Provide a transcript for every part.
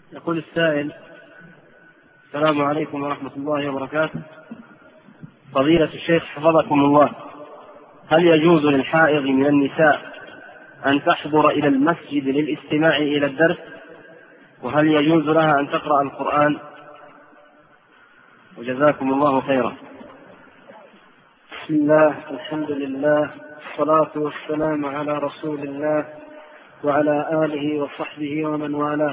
يقول السائل: السلام عليكم ورحمة الله وبركاته. فضيلة الشيخ حفظكم الله، هل يجوز للحائض من النساء أن تحضر إلى المسجد للاستماع إلى الدرس؟ وهل يجوز لها أن تقرأ القرآن؟ وجزاكم الله خيرا. بسم الله، الحمد لله، الصلاة والسلام على رسول الله وعلى آله وصحبه ومن والاه.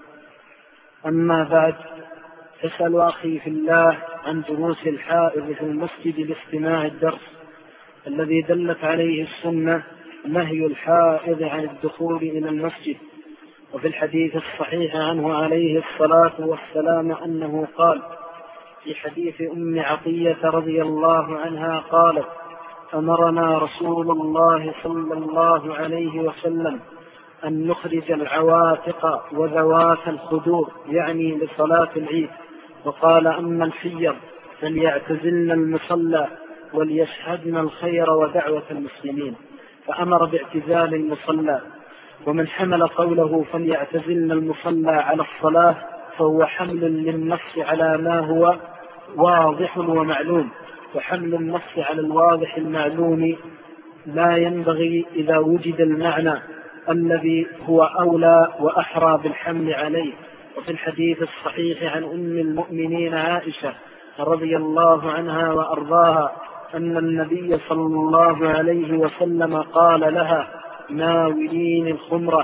أما بعد، تسأل أخي في الله عن جلوس الحائض في المسجد لاستماع الدرس الذي دلت عليه السنة نهي الحائض عن الدخول إلى المسجد. وفي الحديث الصحيح عنه عليه الصلاة والسلام أنه قال في حديث أم عطية رضي الله عنها قالت: أمرنا رسول الله صلى الله عليه وسلم أن نخرج العواتق وذوات الخدور، يعني لصلاة العيد، وقال: أما الحيض فليعتزلن المصلى وليشهدن الخير ودعوة المسلمين، فأمر باعتزال المصلى. ومن حمل قوله فليعتزلن المصلى على الصلاة فهو حمل للنص على ما هو واضح ومعلوم، وحمل النص على الواضح المعلوم لا ينبغي إذا وجد المعنى الذي هو أولى وأحرى بالحمل عليه. وفي الحديث الصحيح عن أم المؤمنين عائشة رضي الله عنها وأرضاها أن النبي صلى الله عليه وسلم قال لها: ناوليني الخمرة،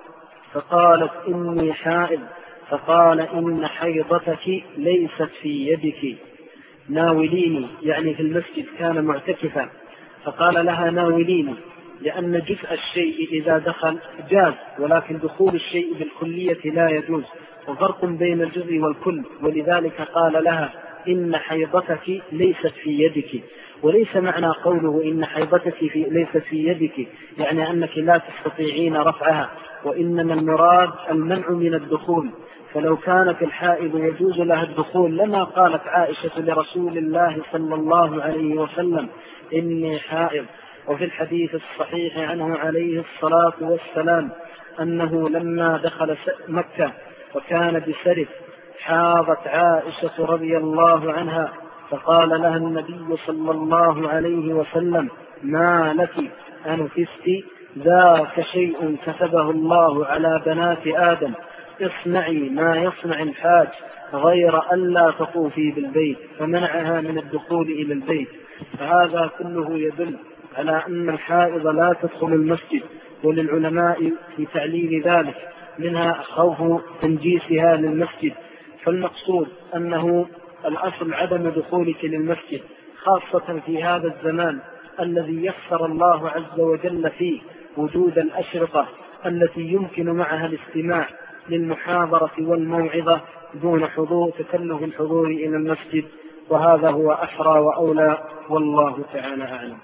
فقالت: إني حائض، فقال: إن حيضتك ليست في يدك. ناوليني يعني في المسجد، كان معتكفا، فقال لها: ناوليني، لأن جزء الشيء إذا دخل جاز، ولكن دخول الشيء بالكلية لا يجوز، وفرق بين الجزء والكل. ولذلك قال لها: إن حيضتك ليست في يدك. وليس معنى قوله إن حيضتك ليست في يدك يعني أنك لا تستطيعين رفعها، وإنما المراد المنع من الدخول. فلو كانت الحائض يجوز لها الدخول لما قالت عائشة لرسول الله صلى الله عليه وسلم: إني حائض. وفي الحديث الصحيح عنه عليه الصلاة والسلام أنه لما دخل مكة وكان بسرف حاضت عائشة رضي الله عنها، فقال لها النبي صلى الله عليه وسلم: ما لك أنفست؟ ذاك شيء كتبه الله على بنات آدم، اصنعي ما يصنع الحاج غير ألا تطوفي بالبيت، فمنعها من الدخول إلى البيت. فهذا كله يدل على أن الحائض لا تدخل المسجد، وللعلماء في تعليل ذلك منها خوف تنجيسها للمسجد. فالمقصود أنه الأصل عدم دخولك للمسجد، خاصة في هذا الزمان الذي يسر الله عز وجل فيه وجود الأشرطة التي يمكن معها الاستماع للمحاضرة والموعظة دون تكلف الحضور إلى المسجد، وهذا هو أحرى وأولى، والله تعالى أعلم.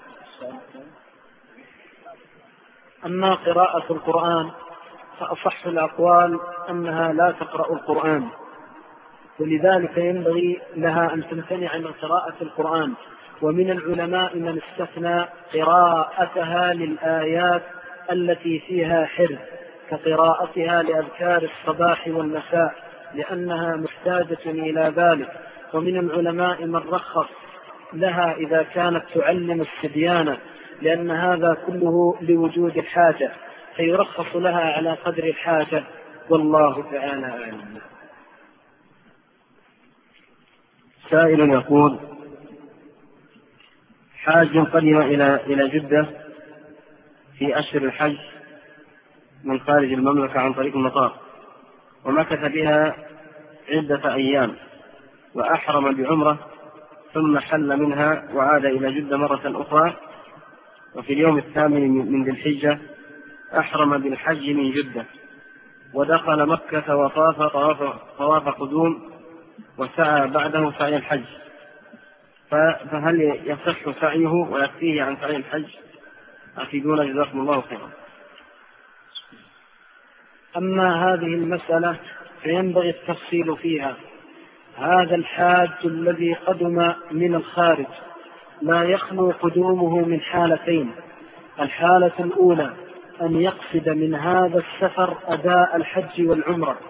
أما قراءة القرآن فأصح الأقوال أنها لا تقرأ القرآن، ولذلك ينبغي لها أن تمتنع من قراءة القرآن. ومن العلماء من استثنى قراءتها للآيات التي فيها حرز كقراءتها لأذكار الصباح والمساء، لأنها محتاجة إلى ذلك. ومن العلماء من رخص لها إذا كانت تعلم الصبيان، لأن هذا كله لوجود الحاجة، فيرخص لها على قدر الحاجة، والله تعالى أعلم. سائل يقول: حاج قدم إلى جدة في أشهر الحج من خارج المملكة عن طريق المطار، ومكث بها عدة أيام، وأحرم بعمرة، ثم حل منها وعاد إلى جدة مرة أخرى، وفي اليوم الثامن من ذي الحجة أحرم بالحج من جدة، ودخل مكة وطاف طواف قدوم، وسعى بعده سعي الحج، فهل يصح سعيه ويكفيه عن سعي الحج؟ أفيدونا جزاكم الله خيرا. أما هذه المسألة فينبغي التفصيل فيها. هذا الحاج الذي قدم من الخارج لا يخلو قدومه من حالتين: الحالة الأولى أن يقصد من هذا السفر أداء الحج والعمرة،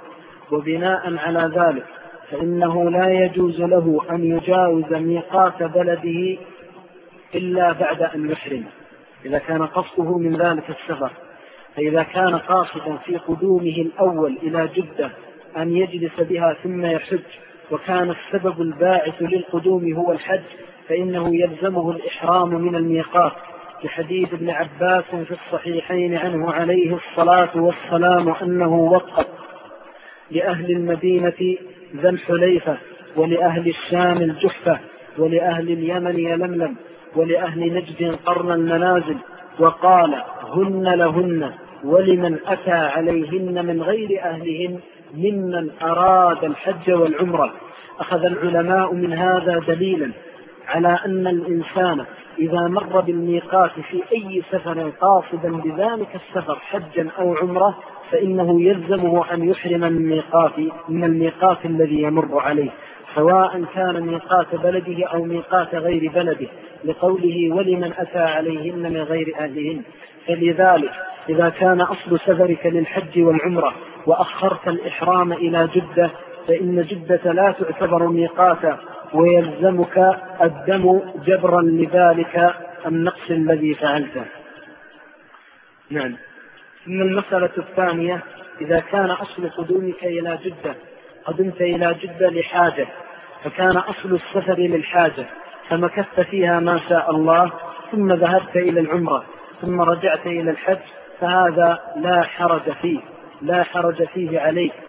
وبناء على ذلك فإنه لا يجوز له أن يجاوز ميقات بلده إلا بعد أن يحرم إذا كان قصده من ذلك السفر. فإذا كان قاصدا في قدومه الأول إلى جدة أن يجلس بها ثم يحج، وكان السبب الباعث للقدوم هو الحج، فإنه يلزمه الإحرام من الميقات، لحديث ابن عباس في الصحيحين عنه عليه الصلاة والسلام أنه وقت لأهل المدينة ذا الحليفة، ولأهل الشام الجحفة، ولأهل اليمن يلملم، ولأهل نجد قرن المنازل، وقال هن لهن ولمن أتى عليهن من غير أهلهن ممن أراد الحج والعمرة. أخذ العلماء من هذا دليلا على أن الإنسان إذا مر بالميقات في أي سفر قاصدا بذلك السفر حجا أو عمرة فإنه يلزمه أن يحرم من الميقات الذي يمر عليه، سواء كان ميقات بلده أو ميقات غير بلده، لقوله ولمن أتى عليهن من غير أهلهن. فلذلك إذا كان أصل سفرك للحج والعمرة وأخرت الإحرام إلى جدة فإن جدة لا تعتبر ميقاتا، ويلزمك الدم جبرا لذلك النقص الذي فعلته. نعم. ثم المسألة الثانية: إذا كان أصل قدومك إلى جدة، قدمت إلى جدة لحاجة، فكان أصل السفر للحاجة فمكثت فيها ما شاء الله، ثم ذهبت إلى العمرة ثم رجعت إلى الحج، فهذا لا حرج فيه عليك،